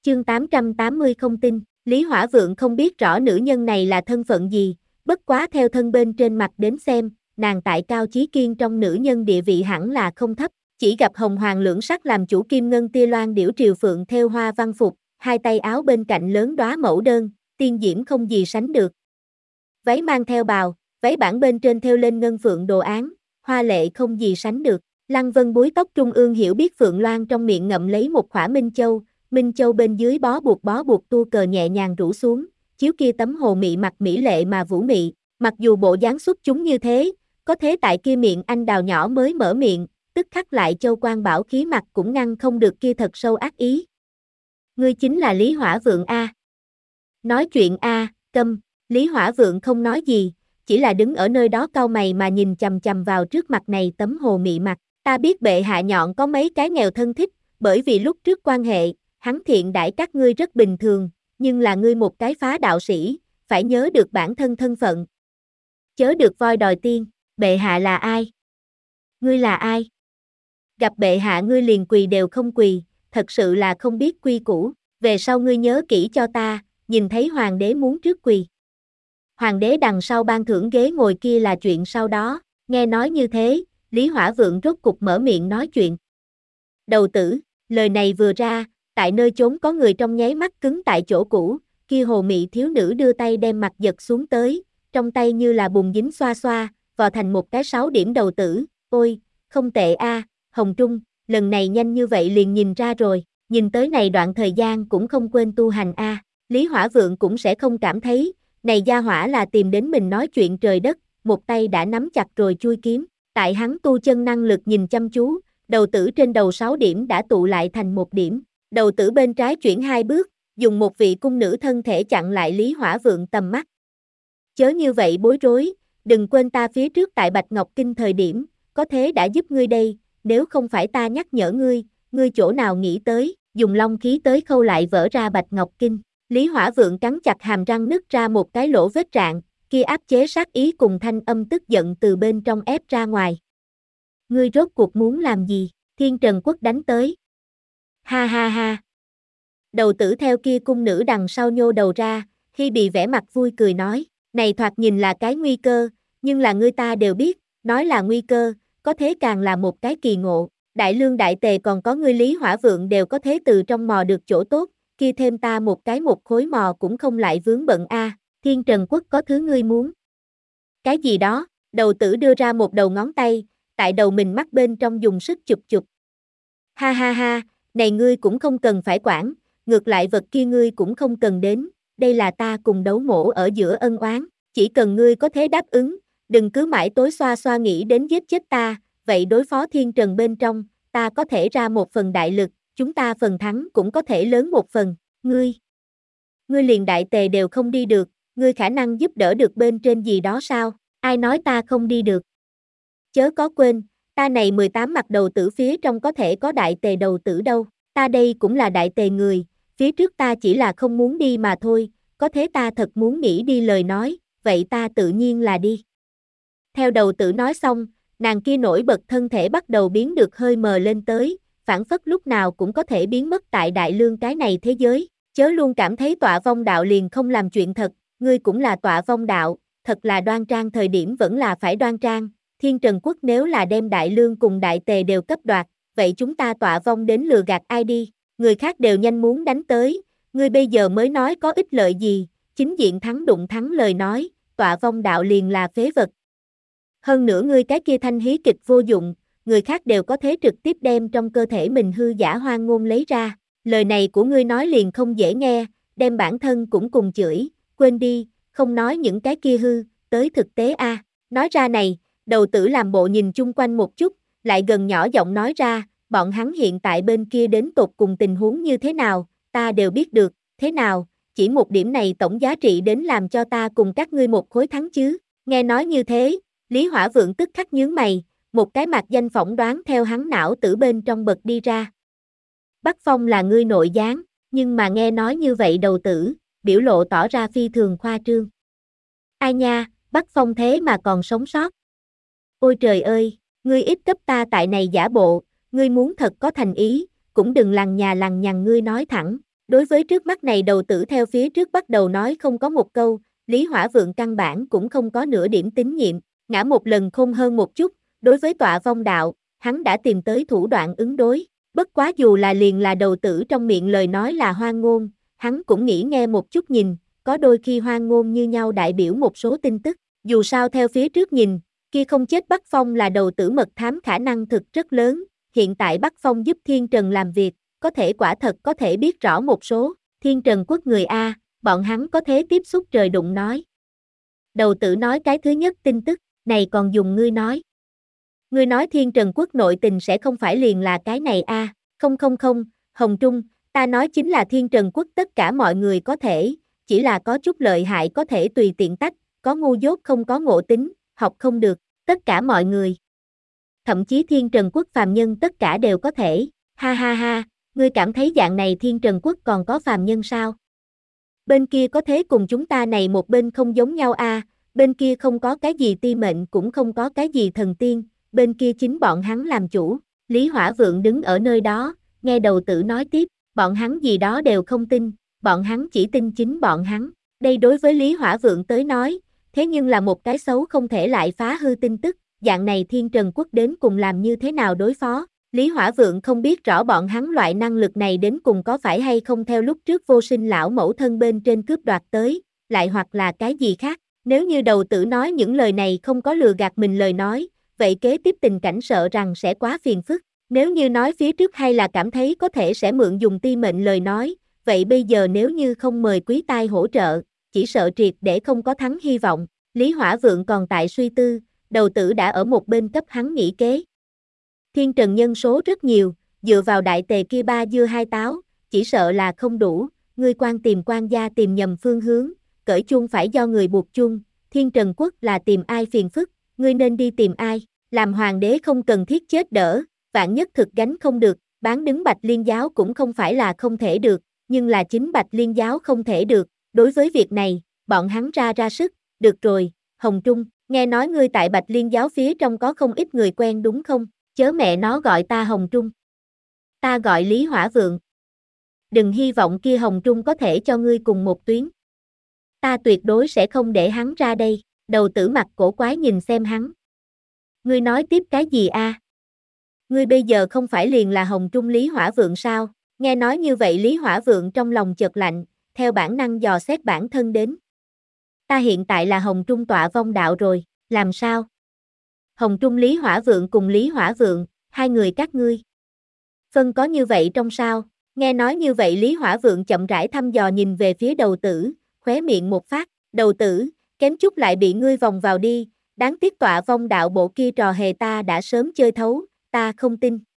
Chương 880 không tin, Lý Hỏa Vượng không biết rõ nữ nhân này là thân phận gì, bất quá theo thân bên trên mặt đến xem, nàng tại Cao Chí Kiên trong nữ nhân địa vị hẳn là không thấp, chỉ gặp hồng hoàng lưỡng sắc làm chủ kim ngân tia loan điểu triều phượng thêu hoa văn phục, hai tay áo bên cạnh lớn đóa mẫu đơn, tiên diễm không gì sánh được. Váy mang theo bào, váy bản bên trên thêu lên ngân phượng đồ án, hoa lệ không gì sánh được. Lăng Vân búi tóc trung ương hiểu biết Phượng Loan trong miệng ngậm lấy một khỏa Minh Châu bên dưới bó buộc tua cờ nhẹ nhàng rủ xuống, chiếu kia tấm hồ mị mặt mỹ lệ mà vũ mị, mặc dù bộ dáng xuất chúng như thế, có thế tại kia miệng anh đào nhỏ mới mở miệng, tức khắc lại châu quan bảo khí mặt cũng ngăn không được kia thật sâu ác ý. Ngươi chính là Lý Hỏa Vượng a? Nói chuyện a, câm. Lý Hỏa Vượng không nói gì, chỉ là đứng ở nơi đó cau mày mà nhìn chằm chằm vào trước mặt này tấm hồ mị mặt. Ta biết bệ hạ nhọn có mấy cái nghèo thân thích, bởi vì lúc trước quan hệ, hắn thiện đãi các ngươi rất bình thường, nhưng là ngươi một cái phá đạo sĩ, phải nhớ được bản thân thân phận. Chớ được voi đòi tiên, bệ hạ là ai? Ngươi là ai? Gặp bệ hạ ngươi liền quỳ đều không quỳ, thật sự là không biết quy củ, về sau ngươi nhớ kỹ cho ta, nhìn thấy hoàng đế muốn trước quỳ. Hoàng đế đằng sau ban thưởng ghế ngồi kia là chuyện sau đó, nghe nói như thế, Lý Hỏa Vượng rốt cục mở miệng nói chuyện. Đầu tử, lời này vừa ra, tại nơi chốn có người trong nháy mắt cứng tại chỗ cũ, kia hồ mị thiếu nữ đưa tay đem mặt giật xuống tới, trong tay như là bùn dính xoa xoa, vò thành một cái 6 điểm đầu tử, ôi, không tệ a, Hồng Trung, lần này nhanh như vậy liền nhìn ra rồi, nhìn tới này đoạn thời gian cũng không quên tu hành a. Lý Hỏa Vượng cũng sẽ không cảm thấy, này gia hỏa là tìm đến mình nói chuyện trời đất, một tay đã nắm chặt rồi chui kiếm. Tại hắn tu chân năng lực nhìn chăm chú, đầu tử trên đầu 6 điểm đã tụ lại thành 1 điểm. Đầu tử bên trái chuyển 2 bước, dùng một vị cung nữ thân thể chặn lại Lý Hỏa Vượng tầm mắt. Chớ như vậy bối rối, đừng quên ta phía trước tại Bạch Ngọc Kinh thời điểm, có thế đã giúp ngươi đây, nếu không phải ta nhắc nhở ngươi chỗ nào nghĩ tới, dùng long khí tới khâu lại vỡ ra Bạch Ngọc Kinh. Lý Hỏa Vượng cắn chặt hàm răng nứt ra một cái lỗ vết rạn, kia áp chế sát ý cùng thanh âm tức giận từ bên trong ép ra ngoài. Ngươi rốt cuộc muốn làm gì? Thiên Trần Quốc đánh tới. Ha ha ha. Đầu tử theo kia cung nữ đằng sau nhô đầu ra, khi bị vẻ mặt vui cười nói, này thoạt nhìn là cái nguy cơ, nhưng là ngươi ta đều biết, nói là nguy cơ, có thế càng là một cái kỳ ngộ. Đại Lương Đại Tề còn có ngươi Lý Hỏa Vượng đều có thế từ trong mò được chỗ tốt, kia thêm ta một khối mò cũng không lại vướng bận a. Thiên Trần Quốc có thứ ngươi muốn. Cái gì đó, đầu tử đưa ra một đầu ngón tay, tại đầu mình mắt bên trong dùng sức chụp chụp. Ha ha ha, này ngươi cũng không cần phải quản, ngược lại vật kia ngươi cũng không cần đến, đây là ta cùng đấu mổ ở giữa ân oán, chỉ cần ngươi có thế đáp ứng, đừng cứ mãi tối xoa xoa nghĩ đến giết chết ta, vậy đối phó Thiên Trần bên trong, ta có thể ra một phần đại lực, chúng ta phần thắng cũng có thể lớn một phần, ngươi liền Đại Tề đều không đi được, ngươi khả năng giúp đỡ được bên trên gì đó sao, ai nói ta không đi được. Chớ có quên, ta này 18 mặt đầu tử phía trong có thể có Đại Tề đầu tử đâu, ta đây cũng là Đại Tề người, phía trước ta chỉ là không muốn đi mà thôi, có thế ta thật muốn nghĩ đi lời nói, vậy ta tự nhiên là đi. Theo đầu tử nói xong, nàng kia nổi bật thân thể bắt đầu biến được hơi mờ lên tới, phảng phất lúc nào cũng có thể biến mất tại Đại Lương cái này thế giới, chớ luôn cảm thấy tọa vong đạo liền không làm chuyện thật, ngươi cũng là tọa vong đạo, thật là đoan trang thời điểm vẫn là phải đoan trang. Thiên Trần Quốc nếu là đem Đại Lương cùng Đại Tề đều cấp đoạt, vậy chúng ta tọa vong đến lừa gạt ai đi, người khác đều nhanh muốn đánh tới, ngươi bây giờ mới nói có ích lợi gì, chính diện thắng đụng thắng lời nói, tọa vong đạo liền là phế vật. Hơn nữa ngươi cái kia thanh hí kịch vô dụng, người khác đều có thế trực tiếp đem trong cơ thể mình hư giả hoang ngôn lấy ra, lời này của ngươi nói liền không dễ nghe, đem bản thân cũng cùng chửi, quên đi, không nói những cái kia hư, tới thực tế a. Nói ra này, đầu tử làm bộ nhìn chung quanh một chút, lại gần nhỏ giọng nói ra, bọn hắn hiện tại bên kia đến tột cùng tình huống như thế nào, ta đều biết được, thế nào, chỉ một điểm này tổng giá trị đến làm cho ta cùng các ngươi một khối thắng chứ. Nghe nói như thế, Lý Hỏa Vượng tức khắc nhướng mày, một cái mạc danh phỏng đoán theo hắn não tử bên trong bật đi ra. Bắc Phong là ngươi nội gián, nhưng mà nghe nói như vậy đầu tử, biểu lộ tỏ ra phi thường khoa trương. Ai nha, Bắc Phong thế mà còn sống sót. Ôi trời ơi, ngươi ít cấp ta tại này giả bộ, ngươi muốn thật có thành ý, cũng đừng lằng nhà lằng nhằng ngươi nói thẳng, Đối với trước mắt này đầu tử theo phía trước bắt đầu nói không có một câu, Lý Hỏa Vượng căn bản cũng không có nửa điểm tín nhiệm, ngã một lần khôn hơn một chút, đối với tọa vong đạo, hắn đã tìm tới thủ đoạn ứng đối, bất quá dù là liền là đầu tử trong miệng lời nói là hoang ngôn, hắn cũng nghĩ nghe một chút nhìn, có đôi khi hoang ngôn như nhau đại biểu một số tin tức, dù sao theo phía trước nhìn, kia không chết Bắc Phong là đầu tử mật thám khả năng thực rất lớn, hiện tại Bắc Phong giúp Thiên Trần làm việc, có thể quả thật có thể biết rõ một số, Thiên Trần quốc người A, bọn hắn có thế tiếp xúc trời đụng nói. Đầu tử nói cái thứ nhất tin tức, này còn dùng ngươi nói. Ngươi nói Thiên Trần quốc nội tình sẽ không phải liền là cái này A, không, Hồng Trung, ta nói chính là Thiên Trần quốc tất cả mọi người có thể, chỉ là có chút lợi hại có thể tùy tiện tách, có ngu dốt không có ngộ tính, học không được, tất cả mọi người. Thậm chí Thiên Trần quốc phàm nhân tất cả đều có thể, ha ha ha, ngươi cảm thấy dạng này Thiên Trần quốc còn có phàm nhân sao? Bên kia có thế cùng chúng ta này một bên không giống nhau a, bên kia không có cái gì ti mệnh cũng không có cái gì thần tiên, bên kia chính bọn hắn làm chủ. Lý Hỏa Vượng đứng ở nơi đó, nghe đầu tử nói tiếp, bọn hắn gì đó đều không tin, bọn hắn chỉ tin chính bọn hắn. Đây đối với Lý Hỏa Vượng tới nói, thế nhưng là một cái xấu không thể lại phá hư tin tức, dạng này Thiên Trần quốc đến cùng làm như thế nào đối phó. Lý Hỏa Vượng không biết rõ bọn hắn loại năng lực này đến cùng có phải hay không theo lúc trước vô sinh lão mẫu thân bên trên cướp đoạt tới, lại hoặc là cái gì khác. Nếu như đầu tử nói những lời này không có lừa gạt mình lời nói, vậy kế tiếp tình cảnh sợ rằng sẽ quá phiền phức. Nếu như nói phía trước hay là cảm thấy có thể sẽ mượn dùng ti mệnh lời nói, vậy bây giờ nếu như không mời quý tai hỗ trợ, chỉ sợ triệt để không có thắng hy vọng. Lý Hỏa Vượng còn tại suy tư, đầu tử đã ở một bên cấp hắn nghĩ kế. Thiên Trần nhân số rất nhiều, dựa vào đại tề kia ba dưa hai táo, chỉ sợ là không đủ, ngươi quan gia tìm nhầm phương hướng, cởi chuông phải do người buộc chuông, Thiên Trần quốc là tìm ai phiền phức, ngươi nên đi tìm ai, làm hoàng đế không cần thiết chết đỡ, vạn nhất thực gánh không được, bán đứng Bạch Liên giáo cũng không phải là không thể được, nhưng là chính Bạch Liên giáo không thể được, đối với việc này, bọn hắn ra sức, được rồi, Hồng Trung, nghe nói ngươi tại Bạch Liên giáo phía trong có không ít người quen đúng không? Chớ mẹ nó gọi ta Hồng Trung. Ta gọi Lý Hỏa Vượng. Đừng hy vọng kia Hồng Trung có thể cho ngươi cùng một tuyến. Ta tuyệt đối sẽ không để hắn ra đây, đầu tử mặt cổ quái nhìn xem hắn. Ngươi nói tiếp cái gì a? Ngươi bây giờ không phải liền là Hồng Trung Lý Hỏa Vượng sao? Nghe nói như vậy Lý Hỏa Vượng trong lòng chợt lạnh, theo bản năng dò xét bản thân đến. Ta hiện tại là Hồng Trung tọa vong đạo rồi, làm sao? Hồng Trung Lý Hỏa Vượng cùng Lý Hỏa Vượng, hai người các ngươi. Phân có như vậy trong sao? Nghe nói như vậy Lý Hỏa Vượng chậm rãi thăm dò nhìn về phía đầu tử, khóe miệng một phát, đầu tử, kém chút lại bị ngươi vòng vào đi, đáng tiếc tọa vong đạo bộ kia trò hề ta đã sớm chơi thấu, ta không tin.